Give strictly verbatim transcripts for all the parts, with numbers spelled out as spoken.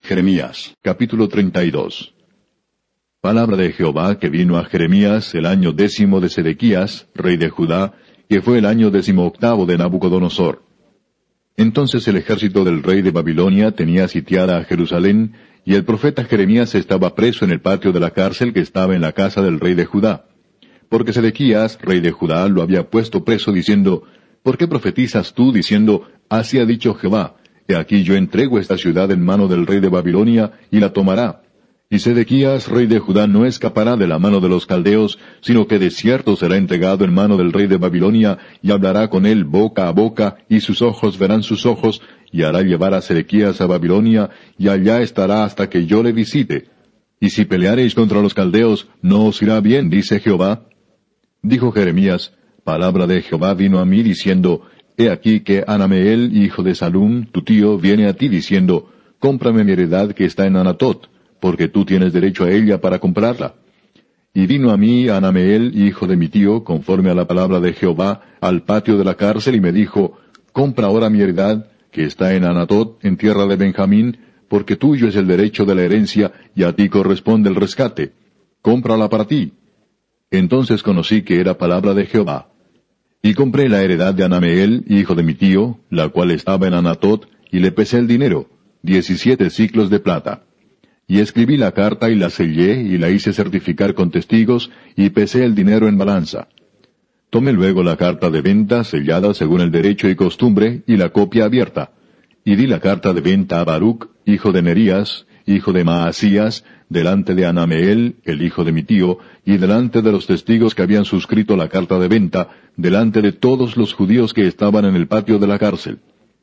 Jeremías, capítulo treinta y dos. Palabra de Jehová que vino a Jeremías el año décimo de Sedequías, rey de Judá, que fue el año decimoctavo de Nabucodonosor. Entonces el ejército del rey de Babilonia tenía sitiada a Jerusalén, y el profeta Jeremías estaba preso en el patio de la cárcel que estaba en la casa del rey de Judá. Porque Sedequías, rey de Judá, lo había puesto preso diciendo, ¿por qué profetizas tú diciendo, así ha dicho Jehová, he aquí yo entrego esta ciudad en mano del rey de Babilonia, y la tomará? Y Sedequías, rey de Judá, no escapará de la mano de los caldeos, sino que de cierto será entregado en mano del rey de Babilonia, y hablará con él boca a boca, y sus ojos verán sus ojos, y hará llevar a Sedequías a Babilonia, y allá estará hasta que yo le visite. Y si peleareis contra los caldeos, no os irá bien, dice Jehová. Dijo Jeremías, palabra de Jehová vino a mí diciendo, he aquí que Anameel, hijo de Salum, tu tío, viene a ti diciendo, cómprame mi heredad que está en Anatot, porque tú tienes derecho a ella para comprarla. Y vino a mí Anameel, hijo de mi tío, conforme a la palabra de Jehová, al patio de la cárcel, y me dijo, compra ahora mi heredad, que está en Anatot, en tierra de Benjamín, porque tuyo es el derecho de la herencia, y a ti corresponde el rescate. Cómprala para ti. Entonces conocí que era palabra de Jehová. Y compré la heredad de Anameel, hijo de mi tío, la cual estaba en Anatot, y le pesé el dinero, diecisiete siclos de plata. Y escribí la carta y la sellé, y la hice certificar con testigos, y pesé el dinero en balanza. Tomé luego la carta de venta, sellada según el derecho y costumbre, y la copia abierta. Y di la carta de venta a Baruc, hijo de Nerías, hijo de Maasías, delante de Anameel, el hijo de mi tío, y delante de los testigos que habían suscrito la carta de venta, delante de todos los judíos que estaban en el patio de la cárcel.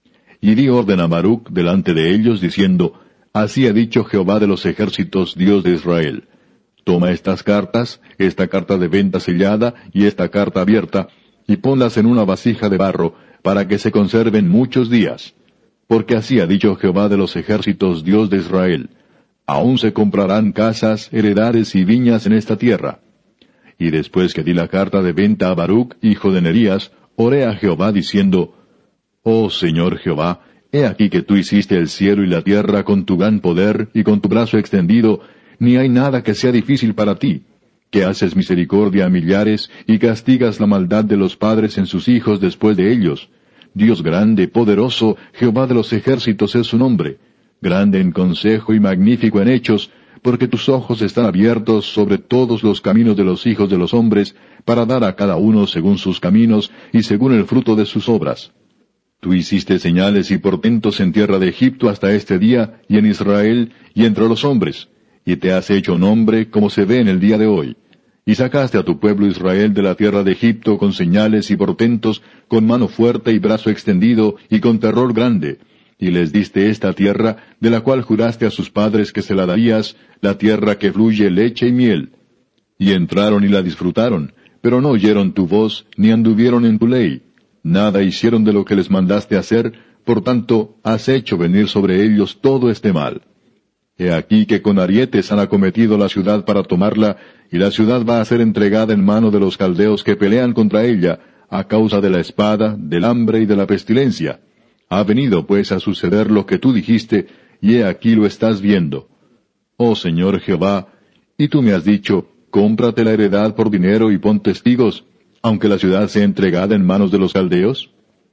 Y di orden a Baruc delante de ellos, diciendo, así ha dicho Jehová de los ejércitos, Dios de Israel. Toma estas cartas, esta carta de venta sellada y esta carta abierta, y ponlas en una vasija de barro, para que se conserven muchos días. Porque así ha dicho Jehová de los ejércitos, Dios de Israel. Aún se comprarán casas, heredades y viñas en esta tierra. Y después que di la carta de venta a Baruc, hijo de Nerías, oré a Jehová diciendo, oh Señor Jehová, he aquí que tú hiciste el cielo y la tierra con tu gran poder y con tu brazo extendido, ni hay nada que sea difícil para ti, que haces misericordia a millares y castigas la maldad de los padres en sus hijos después de ellos. Dios grande, poderoso, Jehová de los ejércitos es su nombre, grande en consejo y magnífico en hechos, porque tus ojos están abiertos sobre todos los caminos de los hijos de los hombres, para dar a cada uno según sus caminos y según el fruto de sus obras. Tú hiciste señales y portentos en tierra de Egipto hasta este día, y en Israel, y entre los hombres, y te has hecho nombre como se ve en el día de hoy. Y sacaste a tu pueblo Israel de la tierra de Egipto con señales y portentos, con mano fuerte y brazo extendido, y con terror grande. Y les diste esta tierra, de la cual juraste a sus padres que se la darías, la tierra que fluye leche y miel. Y entraron y la disfrutaron, pero no oyeron tu voz, ni anduvieron en tu ley. Nada hicieron de lo que les mandaste hacer, por tanto, has hecho venir sobre ellos todo este mal. He aquí que con arietes han acometido la ciudad para tomarla, y la ciudad va a ser entregada en mano de los caldeos que pelean contra ella, a causa de la espada, del hambre y de la pestilencia. Ha venido pues a suceder lo que tú dijiste, y he aquí lo estás viendo. Oh Señor Jehová, y tú me has dicho, cómprate la heredad por dinero y pon testigos, aunque la ciudad sea entregada en manos de los caldeos.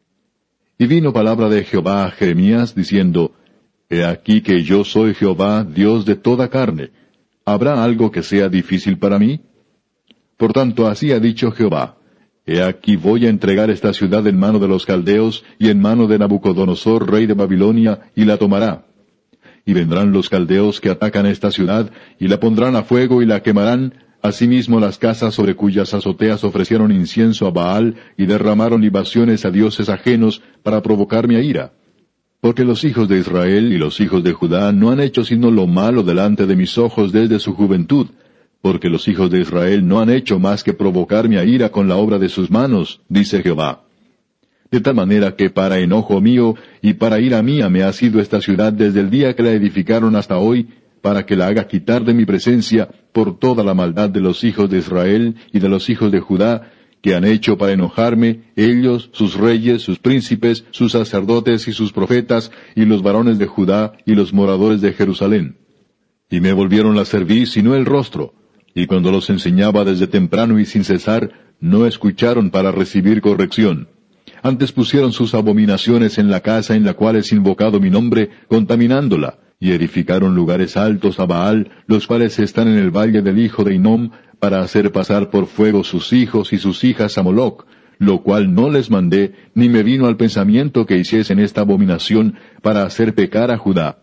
Y vino palabra de Jehová a Jeremías, diciendo, he aquí que yo soy Jehová, Dios de toda carne. ¿Habrá algo que sea difícil para mí? Por tanto, así ha dicho Jehová, he aquí voy a entregar esta ciudad en mano de los caldeos, y en mano de Nabucodonosor, rey de Babilonia, y la tomará. Y vendrán los caldeos que atacan esta ciudad, y la pondrán a fuego y la quemarán, asimismo las casas sobre cuyas azoteas ofrecieron incienso a Baal, y derramaron libaciones a dioses ajenos, para provocar mi ira. Porque los hijos de Israel y los hijos de Judá no han hecho sino lo malo delante de mis ojos desde su juventud, porque los hijos de Israel no han hecho más que provocar mi ira con la obra de sus manos, dice Jehová. De tal manera que para enojo mío y para ira mía me ha sido esta ciudad desde el día que la edificaron hasta hoy, para que la haga quitar de mi presencia por toda la maldad de los hijos de Israel y de los hijos de Judá, que han hecho para enojarme, ellos, sus reyes, sus príncipes, sus sacerdotes y sus profetas, y los varones de Judá, y los moradores de Jerusalén. Y me volvieron la cerviz, sino el rostro, y cuando los enseñaba desde temprano y sin cesar, no escucharon para recibir corrección. Antes pusieron sus abominaciones en la casa en la cual es invocado mi nombre, contaminándola, y edificaron lugares altos a Baal, los cuales están en el valle del hijo de Hinnom, para hacer pasar por fuego sus hijos y sus hijas a Moloc, lo cual no les mandé, ni me vino al pensamiento que hiciesen esta abominación para hacer pecar a Judá.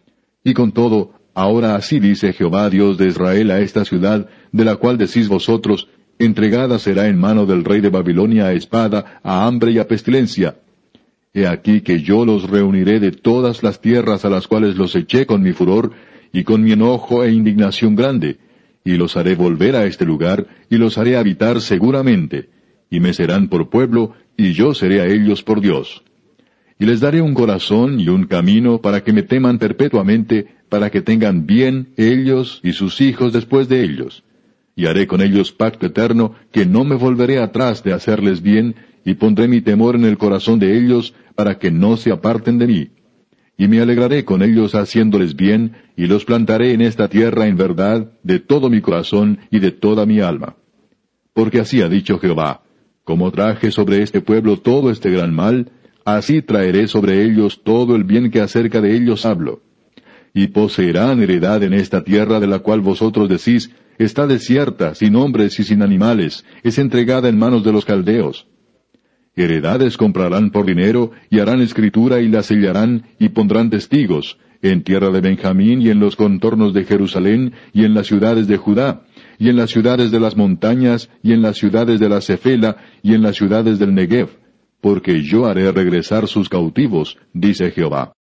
Y con todo, ahora así dice Jehová Dios de Israel a esta ciudad, de la cual decís vosotros, entregada será en mano del rey de Babilonia a espada, a hambre y a pestilencia. He aquí que yo los reuniré de todas las tierras a las cuales los eché con mi furor, y con mi enojo e indignación grande, y los haré volver a este lugar, y los haré habitar seguramente, y me serán por pueblo, y yo seré a ellos por Dios. Y les daré un corazón y un camino para que me teman perpetuamente, para que tengan bien ellos y sus hijos después de ellos. Y haré con ellos pacto eterno, que no me volveré atrás de hacerles bien, y pondré mi temor en el corazón de ellos, para que no se aparten de mí. Y me alegraré con ellos haciéndoles bien, y los plantaré en esta tierra en verdad, de todo mi corazón y de toda mi alma. Porque así ha dicho Jehová, como traje sobre este pueblo todo este gran mal, así traeré sobre ellos todo el bien que acerca de ellos hablo. Y poseerán heredad en esta tierra de la cual vosotros decís, está desierta, sin hombres y sin animales, es entregada en manos de los caldeos. Heredades comprarán por dinero, y harán escritura y la sellarán, y pondrán testigos, en tierra de Benjamín y en los contornos de Jerusalén, y en las ciudades de Judá, y en las ciudades de las montañas, y en las ciudades de la Cefela, y en las ciudades del Negev, porque yo haré regresar sus cautivos, dice Jehová.